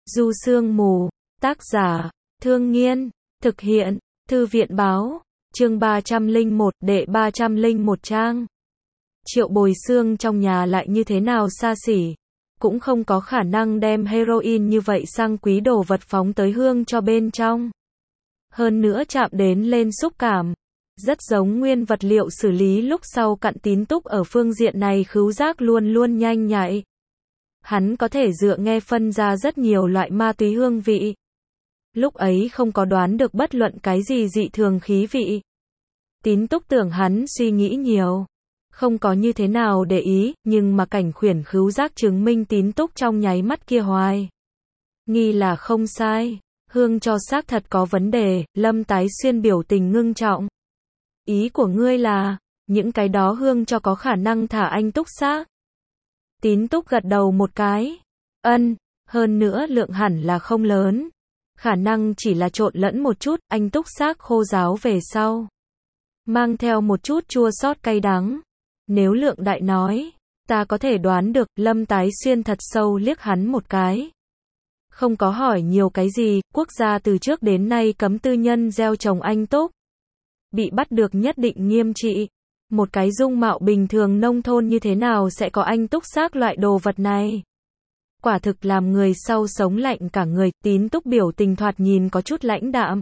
Du Sương Mù, tác giả, Thương Nghiên, thực hiện, Thư viện báo, chương 301, đệ 301 trang. Triệu Bồi Xương trong nhà lại như thế nào xa xỉ, cũng không có khả năng đem heroin như vậy sang quý đồ vật phóng tới hương cho bên trong. Hơn nữa chạm đến lên xúc cảm, rất giống nguyên vật liệu xử lý lúc sau cặn Tín Túc ở phương diện này khứu giác luôn luôn nhanh nhạy. Hắn có thể dựa nghe phân ra rất nhiều loại ma túy hương vị. Lúc ấy không có đoán được bất luận cái gì dị thường khí vị. Tín Túc tưởng hắn suy nghĩ nhiều, không có như thế nào để ý, nhưng mà cảnh khuyển khứu giác chứng minh Tín Túc trong nháy mắt kia hoài nghi là không sai, hương cho xác thật có vấn đề. Lâm Tái Xuyên biểu tình ngưng trọng. Ý của ngươi là, những cái đó hương cho có khả năng thả anh Túc xác? Tín Túc gật đầu một cái. Ân, hơn nữa lượng hẳn là không lớn. Khả năng chỉ là trộn lẫn một chút, anh Túc xác khô ráo về sau. Mang theo một chút chua xót cay đắng. Nếu lượng đại nói, ta có thể đoán được. Lâm Tái Xuyên thật sâu liếc hắn một cái. Không có hỏi nhiều cái gì, quốc gia từ trước đến nay cấm tư nhân gieo trồng anh Túc. Bị bắt được nhất định nghiêm trị. Một cái dung mạo bình thường nông thôn như thế nào sẽ có anh Túc xác loại đồ vật này? Quả thực làm người sau sống lạnh cả người. Tín Túc biểu tình thoạt nhìn có chút lãnh đạm.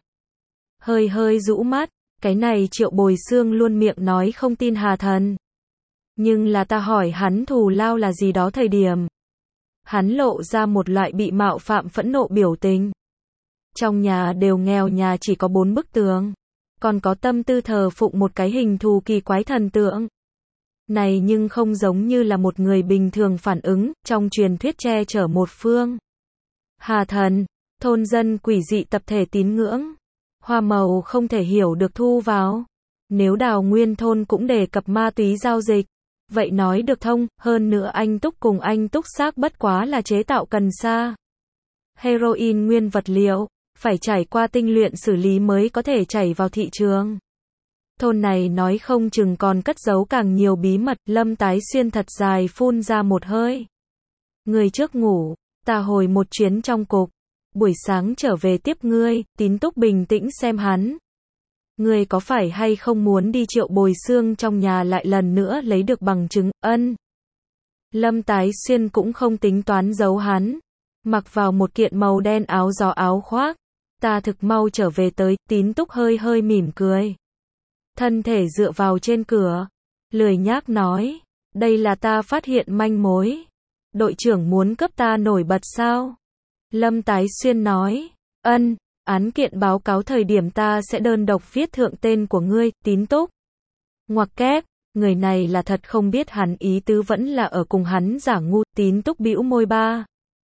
Hơi rũ mắt, cái này Triệu Bồi Xương luôn miệng nói không tin Hà Thần. Nhưng là ta hỏi hắn thù lao là gì đó thời điểm. Hắn lộ ra một loại bị mạo phạm phẫn nộ biểu tình. Trong nhà đều nghèo, nhà chỉ có 4 bức tường. Còn có tâm tư thờ phụng một cái hình thù kỳ quái thần tượng. Này nhưng không giống như là một người bình thường phản ứng, trong truyền thuyết che chở một phương. Hà Thần, thôn dân quỷ dị tập thể tín ngưỡng. Hoa màu không thể hiểu được thu vào. Nếu Đào Nguyên thôn cũng đề cập ma túy giao dịch, vậy nói được thông. Hơn nữa anh Túc cùng anh Túc xác bất quá là chế tạo cần sa. Heroin nguyên vật liệu, phải trải qua tinh luyện xử lý mới có thể chảy vào thị trường. Thôn này nói không chừng còn cất giấu càng nhiều bí mật. Lâm Tái Xuyên thật dài phun ra một hơi. Người trước ngủ, ta hồi một chuyến trong cục. Buổi sáng trở về tiếp ngươi. Tín Túc bình tĩnh xem hắn. Ngươi có phải hay không muốn đi Triệu Bồi Xương trong nhà lại lần nữa lấy được bằng chứng? Ân. Lâm Tái Xuyên cũng không tính toán giấu hắn. Mặc vào một kiện màu đen áo gió áo khoác. Ta thực mau trở về tới. Tín Túc hơi mỉm cười. Thân thể dựa vào trên cửa. Lười nhác nói. Đây là ta phát hiện manh mối. Đội trưởng muốn cấp ta nổi bật sao? Lâm Tái Xuyên nói. Ân, án kiện báo cáo thời điểm ta sẽ đơn độc viết thượng tên của ngươi. Tín Túc. Ngoặc kép, người này là thật không biết hắn ý tứ vẫn là ở cùng hắn giả ngu. Tín Túc bĩu môi ba.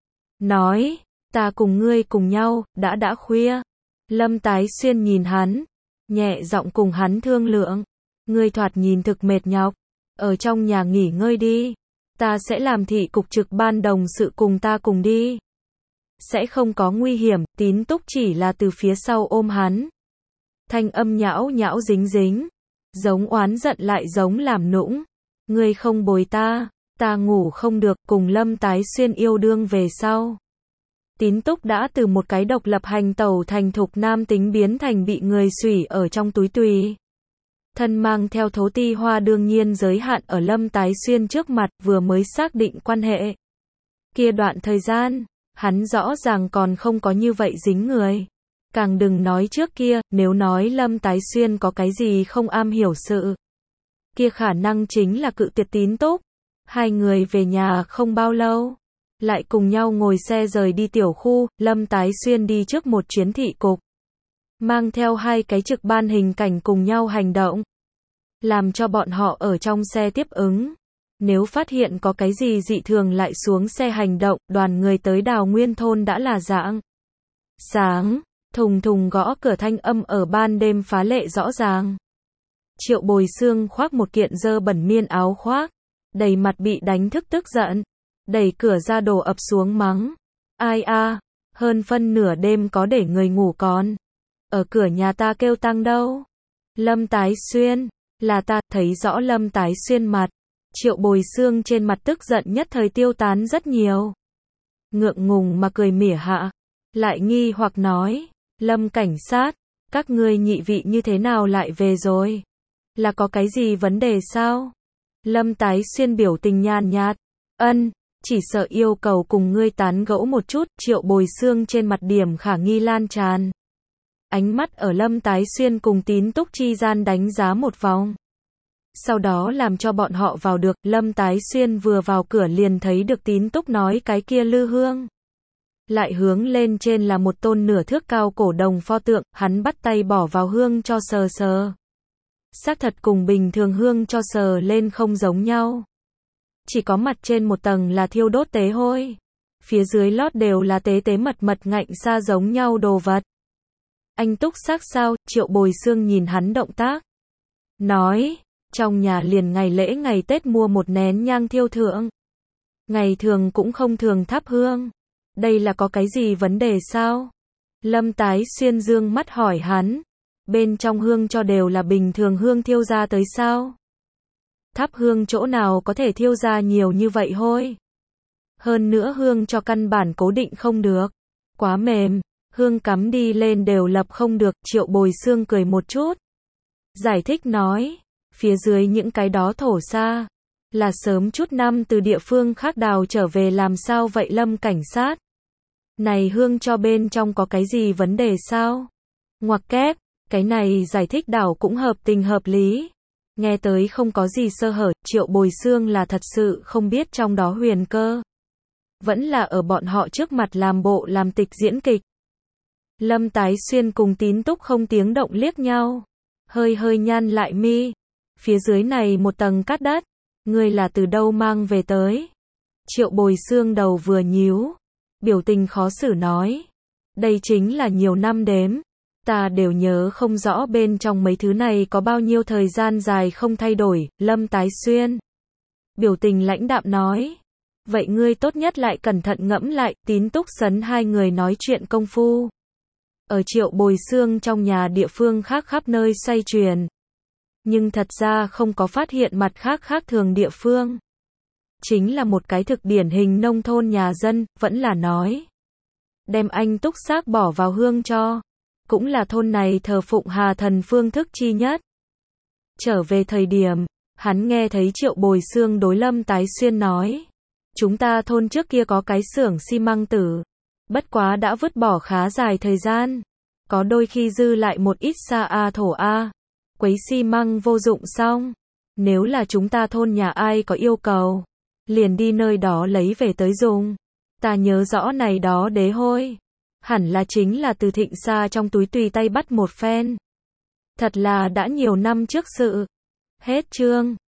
Nói, ta cùng ngươi cùng nhau, đã khuya. Lâm Tái Xuyên nhìn hắn, nhẹ giọng cùng hắn thương lượng. Ngươi thoạt nhìn thực mệt nhọc, ở trong nhà nghỉ ngơi đi. Ta sẽ làm thị cục trực ban đồng sự cùng ta cùng đi. Sẽ không có nguy hiểm. Tín Túc chỉ là từ phía sau ôm hắn. Thanh âm nhão nhão dính dính, giống oán giận lại giống làm nũng. Ngươi không bồi ta, ta ngủ không được. Cùng Lâm Tái Xuyên yêu đương về sau, Tín Túc đã từ một cái độc lập hành tẩu thành thục nam tính biến thành bị người xủy ở trong túi tùy. Thân mang theo thố ti hoa đương nhiên giới hạn ở Lâm Tái Xuyên trước mặt. Vừa mới xác định quan hệ kia đoạn thời gian, hắn rõ ràng còn không có như vậy dính người. Càng đừng nói trước kia. Nếu nói Lâm Tái Xuyên có cái gì không am hiểu sự, kia khả năng chính là cự tuyệt Tín Túc. Hai người về nhà không bao lâu, lại cùng nhau ngồi xe rời đi tiểu khu. Lâm Tái Xuyên đi trước một chuyến thị cục, mang theo hai cái trực ban hình cảnh cùng nhau hành động, làm cho bọn họ ở trong xe tiếp ứng. Nếu phát hiện có cái gì dị thường lại xuống xe hành động. Đoàn người tới Đào Nguyên thôn đã là rạng sáng, thùng thùng gõ cửa thanh âm ở ban đêm phá lệ rõ ràng. Triệu Bồi Xương khoác một kiện dơ bẩn miên áo khoác, đầy mặt bị đánh thức tức giận, đẩy cửa ra đổ ập xuống mắng. Ai a, hơn phân nửa đêm có để người ngủ còn ở cửa nhà ta kêu tăng đâu? Lâm Tái Xuyên, là ta. Thấy rõ Lâm Tái Xuyên mặt, Triệu Bồi Xương trên mặt tức giận nhất thời tiêu tán rất nhiều. ngượng ngùng mà cười mỉa hạ, lại nghi hoặc nói, Lâm cảnh sát, các ngươi nhị vị như thế nào lại về rồi? Là có cái gì vấn đề sao? Lâm Tái Xuyên biểu tình nhàn nhạt, chỉ sợ yêu cầu cùng ngươi tán gẫu một chút. Triệu Bồi Xương trên mặt điểm khả nghi lan tràn. Ánh mắt ở Lâm Tái Xuyên cùng Tín Túc chi gian đánh giá một vòng. Sau đó làm cho bọn họ vào được. Lâm Tái Xuyên vừa vào cửa liền thấy được Tín Túc nói cái kia lư hương. Lại hướng lên trên là một tôn nửa thước cao cổ đồng pho tượng, hắn bắt tay bỏ vào hương cho sờ sờ. Xác thật cùng bình thường hương cho sờ lên không giống nhau. Chỉ có mặt trên một tầng là thiêu đốt tế hôi. Phía dưới lót đều là tế tế mật mật ngạnh xa giống nhau đồ vật. Anh túc xác sao? Triệu Bồi Xương nhìn hắn động tác. Nói, trong nhà liền ngày lễ ngày Tết mua một nén nhang thiêu thượng. Ngày thường cũng không thường thắp hương. Đây là có cái gì vấn đề sao? Lâm Tái Xuyên dương mắt hỏi hắn. Bên trong hương cho đều là bình thường hương thiêu ra tới sao? Thắp hương chỗ nào có thể thiêu ra nhiều như vậy hôi? Hơn nữa hương cho căn bản cố định không được. Quá mềm, hương cắm đi lên đều lập không được. Triệu Bồi Xương cười một chút. Giải thích nói, phía dưới những cái đó thổ xa, là sớm chút năm từ địa phương khác đào trở về làm sao vậy Lâm cảnh sát? Này hương cho bên trong có cái gì vấn đề sao? Ngoặc kép, cái này giải thích đảo cũng hợp tình hợp lý. Nghe tới không có gì sơ hở, Triệu Bồi Xương là thật sự không biết trong đó huyền cơ. Vẫn là ở bọn họ trước mặt làm bộ làm tịch diễn kịch. Lâm Tái Xuyên cùng Tín Túc không tiếng động liếc nhau. Hơi hơi nhăn lại mi. Phía dưới này một tầng cát đất. Ngươi là từ đâu mang về tới? Triệu Bồi Xương đầu vừa nhíu. Biểu tình khó xử nói. Đây chính là nhiều năm đếm. Ta đều nhớ không rõ bên trong mấy thứ này có bao nhiêu thời gian dài không thay đổi. Lâm Tái Xuyên. Biểu tình lãnh đạm nói. Vậy ngươi tốt nhất lại cẩn thận ngẫm lại. Tín Túc sấn hai người nói chuyện công phu. Ở Triệu Bồi Xương trong nhà địa phương khác khắp nơi xoay truyền. Nhưng thật ra không có phát hiện mặt khác khác thường địa phương. Chính là một cái thực điển hình nông thôn nhà dân, vẫn là nói. Đem anh túc xác bỏ vào hương cho. Cũng là thôn này thờ phụng Hà Thần phương thức chi nhất. Trở về thời điểm, hắn nghe thấy Triệu Bồi Xương đối Lâm Tái Xuyên nói. Chúng ta thôn trước kia có cái xưởng xi măng tử. Bất quá đã vứt bỏ khá dài thời gian. Có đôi khi dư lại một ít sa a thổ a. Quấy xi măng vô dụng xong. Nếu là chúng ta thôn nhà ai có yêu cầu. Liền đi nơi đó lấy về tới dùng. Ta nhớ rõ này đó đế hôi. Hẳn là chính là từ Thịnh Sa trong túi tùy tay bắt một phen. Thật là đã nhiều năm trước sự. Hết chương.